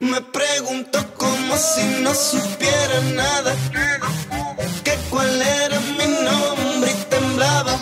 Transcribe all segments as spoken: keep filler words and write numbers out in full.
Me pregunto como si no supiera nada, que cuál era mi nombre y temblaba.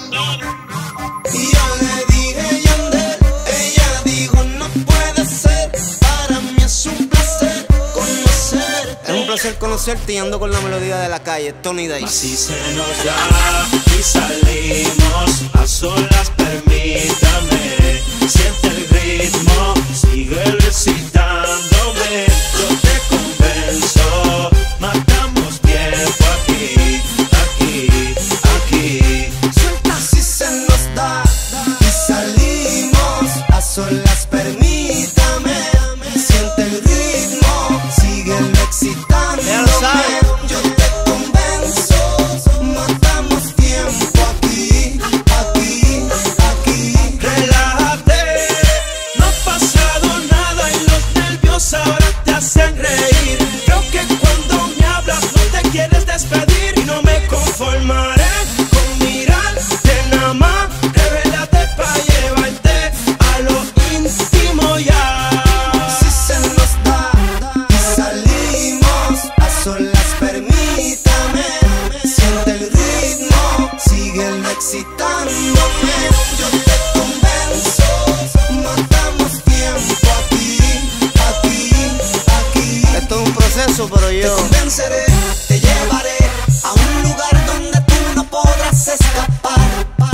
Y yo le dije Yandel, ella dijo no puede ser, para mí es un placer conocer. Es un placer conocerte y ando con la melodía de la calle, Tony Dice. Así se nos da y salimos a solas, permítame, siente el ritmo, sigue recitándome, yo te convenzo, matamos tiempo aquí, aquí, aquí. Suelta si se nos da y salimos a solas, permítame, siente el ritmo, sigue excitándome, yo te convenzo, matamos tiempo aquí, aquí, aquí. Relájate, no ha pasado nada y los nervios ahora te hacen reír. Creo que cuando me hablas no te quieres despedir y no me conformaré con mirarte nada más. Revélate pa' llevarte a lo íntimo ya. Si se nos da y salimos a solas, permítame, siente el ritmo, sigue excitándome, yo te convenzo, matamos tiempo aquí, aquí, aquí. Esto es un proceso, pero yo te convenceré, te llevaré a un lugar donde tú no podrás escapar,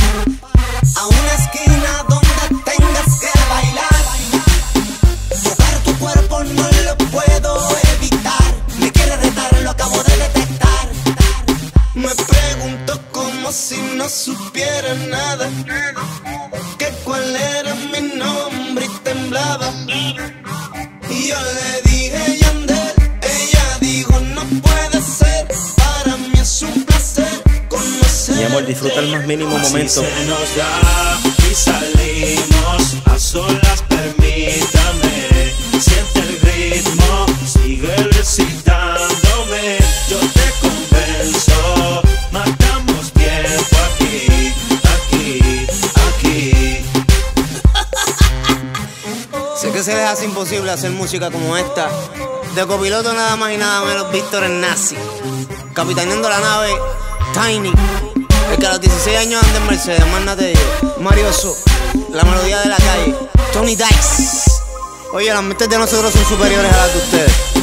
a una esquina donde tengas que bailar. Tocar tu cuerpo no lo puedo evitar, me quiere retar, lo acabo de detectar. Me pregunto como si no supiera nada, que cuál era mi nombre y temblaba. Y yo le dije Yandel, ella dijo no puede ser, para mí es un placer conocer. Mi amor, disfruta el más mínimo Así momento. se nos da y salimos a solas, permítame, siente el ritmo, sigue recitándome, yo te convenzo, matamos tiempo aquí, aquí, aquí. Sé que se les hace imposible hacer música como esta. De copiloto nada más y nada menos Víctor el Nazi, capitaneando la nave Tiny, el que a los dieciséis años anda en Mercedes, más nada te digo. Marioso, la melodía de la calle, Tony Dice. Oye, las mentes de nosotros son superiores a las de ustedes.